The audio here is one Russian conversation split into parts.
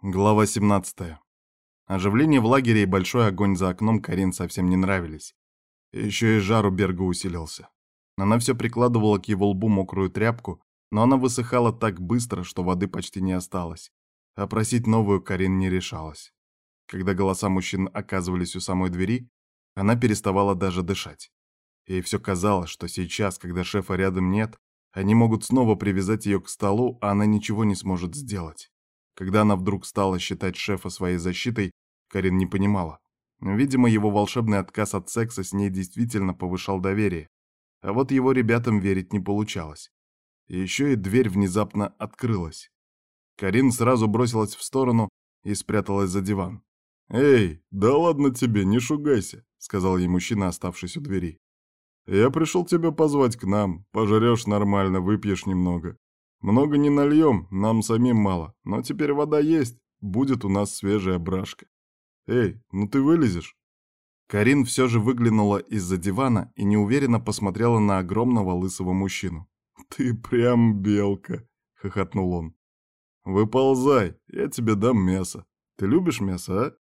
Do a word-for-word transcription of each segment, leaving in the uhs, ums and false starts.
Глава семнадцатая. Оживление в лагере и большой огонь за окном Карин совсем не нравились. Еще и жар у Берга усилился. Она все прикладывала к его лбу мокрую тряпку, но она высыхала так быстро, что воды почти не осталось. А просить новую Карин не решалась. Когда голоса мужчин оказывались у самой двери, она переставала даже дышать. Ей все казалось, что сейчас, когда шефа рядом нет, они могут снова привязать ее к столу, а она ничего не сможет сделать. Когда она вдруг стала считать шефа своей защитой, Карин не понимала. Видимо, его волшебный отказ от секса с ней действительно повышал доверие. А вот его ребятам верить не получалось. И еще и дверь внезапно открылась. Карин сразу бросилась в сторону и спряталась за диван. «Эй, да ладно тебе, не шугайся», — сказал ей мужчина, оставшись у двери. «Я пришел тебя позвать к нам. Пожрешь нормально, выпьешь немного. Много не нальем, нам самим мало, но теперь вода есть, будет у нас свежая брашка. Эй, ну ты вылезешь?» Карин все же выглянула из-за дивана и неуверенно посмотрела на огромного лысого мужчину. «Ты прям белка», — хохотнул он. «Выползай, я тебе дам мясо. Ты любишь мясо, а?»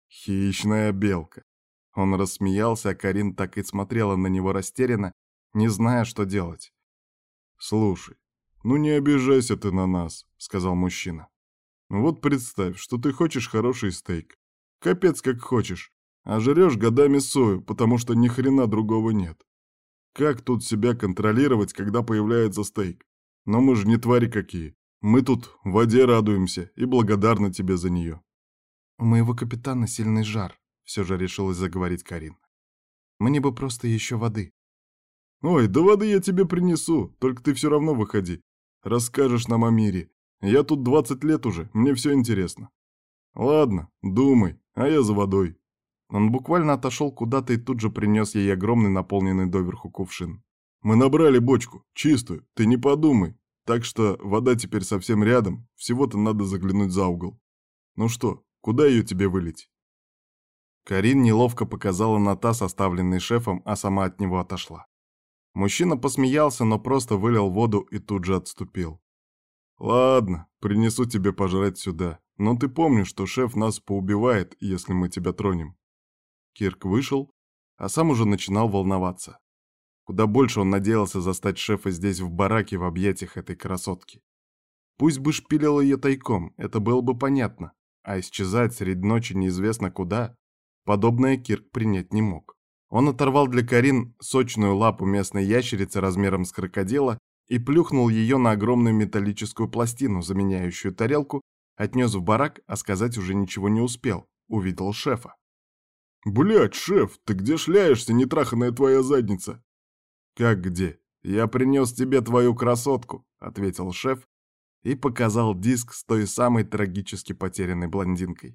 «Хищная белка». Он рассмеялся, а Карин так и смотрела на него растерянно, не зная, что делать. «Слушай, ну не обижайся ты на нас», — сказал мужчина. «Вот представь, что ты хочешь хороший стейк. Капец как хочешь, а жрешь годами сою, потому что ни хрена другого нет. Как тут себя контролировать, когда появляется стейк? Но мы же не твари какие. Мы тут в воде радуемся и благодарны тебе за нее». «У моего капитана сильный жар», — все же решилась заговорить Карин. «Мне бы просто еще воды». «Ой, да воды я тебе принесу, только ты все равно выходи. Расскажешь нам о мире. Я тут двадцать лет уже, мне все интересно». «Ладно, думай, а я за водой». Он буквально отошел куда-то и тут же принес ей огромный наполненный доверху кувшин. «Мы набрали бочку, чистую, ты не подумай. Так что вода теперь совсем рядом, всего-то надо заглянуть за угол. Ну что, куда ее тебе вылить?» Карин неловко показала на таз, оставленный шефом, а сама от него отошла. Мужчина посмеялся, но просто вылил воду и тут же отступил. «Ладно, принесу тебе пожрать сюда, но ты помни, что шеф нас поубивает, если мы тебя тронем». Кирк вышел, а сам уже начинал волноваться. Куда больше он надеялся застать шефа здесь в бараке в объятиях этой красотки. Пусть бы шпилил ее тайком, это было бы понятно, а исчезать среди ночи неизвестно куда, подобное Кирк принять не мог. Он оторвал для Карин сочную лапу местной ящерицы размером с крокодила и плюхнул ее на огромную металлическую пластину, заменяющую тарелку, отнес в барак, а сказать уже ничего не успел, увидел шефа. «Блядь, шеф, ты где шляешься, нетраханная твоя задница?» «Как где? Я принес тебе твою красотку», — ответил шеф и показал диск с той самой трагически потерянной блондинкой.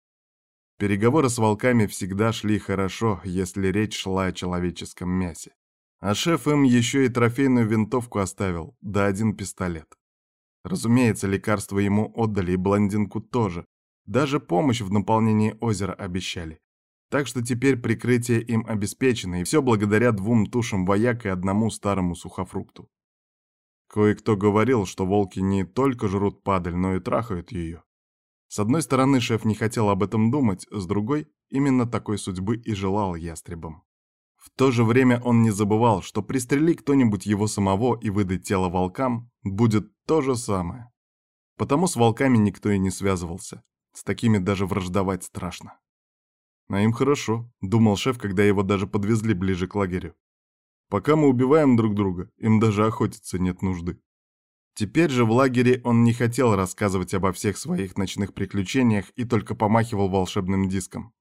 Переговоры с волками всегда шли хорошо, если речь шла о человеческом мясе. А шеф им еще и трофейную винтовку оставил, да один пистолет. Разумеется, лекарство ему отдали и блондинку тоже. Даже помощь в наполнении озера обещали. Так что теперь прикрытие им обеспечено, и все благодаря двум тушам вояк и одному старому сухофрукту. Кое-кто говорил, что волки не только жрут падаль, но и трахают ее. С одной стороны, шеф не хотел об этом думать, с другой, именно такой судьбы и желал ястребам. В то же время он не забывал, что пристрели кто-нибудь его самого и выдать тело волкам, будет то же самое. Потому с волками никто и не связывался. С такими даже враждовать страшно. «А им хорошо», — думал шеф, когда его даже подвезли ближе к лагерю. «Пока мы убиваем друг друга, им даже охотиться нет нужды». Теперь же в лагере он не хотел рассказывать обо всех своих ночных приключениях и только помахивал волшебным диском.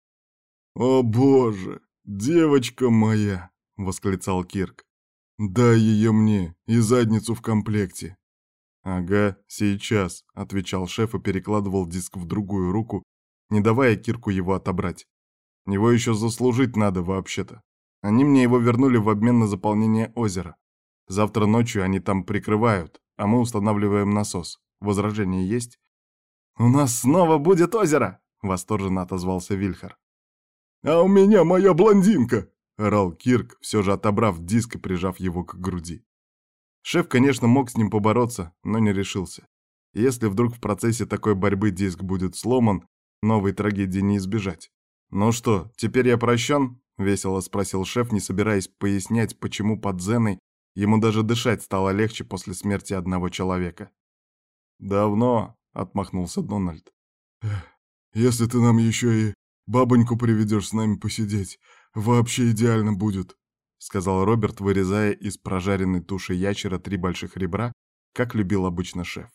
«О боже, девочка моя!» — восклицал Кирк. «Дай ее мне и задницу в комплекте». «Ага, сейчас», — отвечал шеф и перекладывал диск в другую руку, не давая Кирку его отобрать. «Его еще заслужить надо вообще-то. Они мне его вернули в обмен на заполнение озера. Завтра ночью они там прикрывают, а мы устанавливаем насос. Возражения есть?» «У нас снова будет озеро!» — восторженно отозвался Вильхар. «А у меня моя блондинка!» — орал Кирк, все же отобрав диск и прижав его к груди. Шеф, конечно, мог с ним побороться, но не решился. Если вдруг в процессе такой борьбы диск будет сломан, новой трагедии не избежать. «Ну что, теперь я прощен?» — весело спросил шеф, не собираясь пояснять, почему под Зеной ему даже дышать стало легче после смерти одного человека. «Давно», — отмахнулся Дональд. «Эх, если ты нам еще и бабоньку приведешь с нами посидеть, вообще идеально будет», — сказал Роберт, вырезая из прожаренной туши ящера три больших ребра, как любил обычно шеф.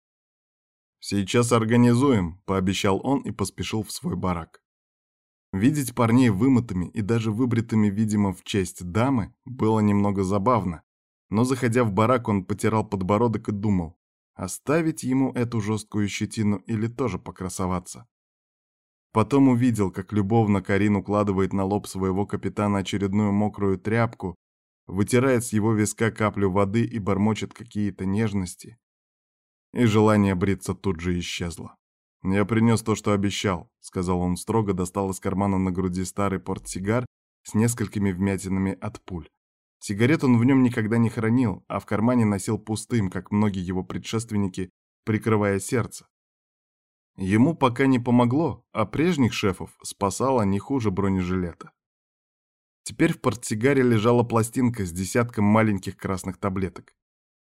«Сейчас организуем», — пообещал он и поспешил в свой барак. Видеть парней вымытыми и даже выбритыми, видимо, в честь дамы, было немного забавно, но, заходя в барак, он потирал подбородок и думал, оставить ему эту жесткую щетину или тоже покрасоваться. Потом увидел, как любовно Карин укладывает на лоб своего капитана очередную мокрую тряпку, вытирает с его виска каплю воды и бормочет какие-то нежности. И желание бриться тут же исчезло. «Я принес то, что обещал», — сказал он строго, достал из кармана на груди старый портсигар с несколькими вмятинами от пуль. Сигарет он в нем никогда не хранил, а в кармане носил пустым, как многие его предшественники, прикрывая сердце. Ему пока не помогло, а прежних шефов спасало не хуже бронежилета. Теперь в портсигаре лежала пластинка с десятком маленьких красных таблеток.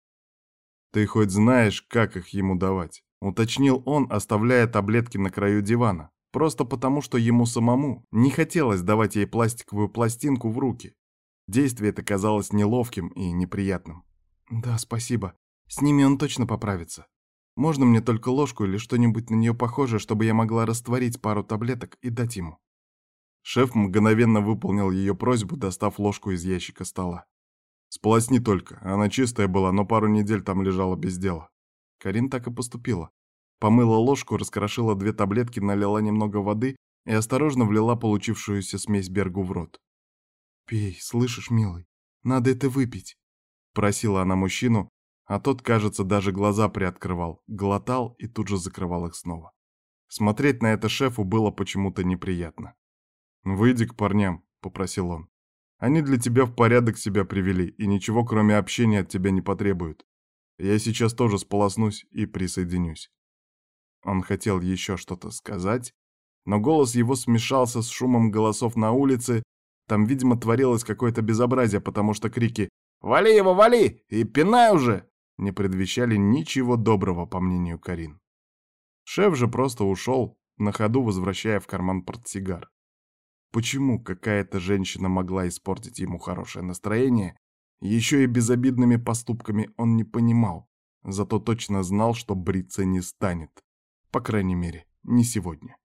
«Ты хоть знаешь, как их ему давать?» — уточнил он, оставляя таблетки на краю дивана, просто потому, что ему самому не хотелось давать ей пластиковую пластинку в руки. Действие это казалось неловким и неприятным. «Да, спасибо. С ними он точно поправится. Можно мне только ложку или что-нибудь на нее похожее, чтобы я могла растворить пару таблеток и дать ему?» Шеф мгновенно выполнил ее просьбу, достав ложку из ящика стола. «Сполосни только. Она чистая была, но пару недель там лежала без дела». Карин так и поступила. Помыла ложку, раскрошила две таблетки, налила немного воды и осторожно влила получившуюся смесь Бергу в рот. «Пей, слышишь, милый? Надо это выпить», — просила она мужчину, а тот, кажется, даже глаза приоткрывал, глотал и тут же закрывал их снова. Смотреть на это шефу было почему-то неприятно. «Выйди к парням», — попросил он. «Они для тебя в порядок себя привели и ничего, кроме общения, от тебя не потребуют. Я сейчас тоже сполоснусь и присоединюсь». Он хотел еще что-то сказать, но голос его смешался с шумом голосов на улице. Там, видимо, творилось какое-то безобразие, потому что крики «Вали его, вали! И пинай уже!» не предвещали ничего доброго, по мнению Карин. Шеф же просто ушел, на ходу возвращая в карман портсигар. Почему какая-то женщина могла испортить ему хорошее настроение, еще и безобидными поступками он не понимал, зато точно знал, что бриться не станет. По крайней мере, не сегодня.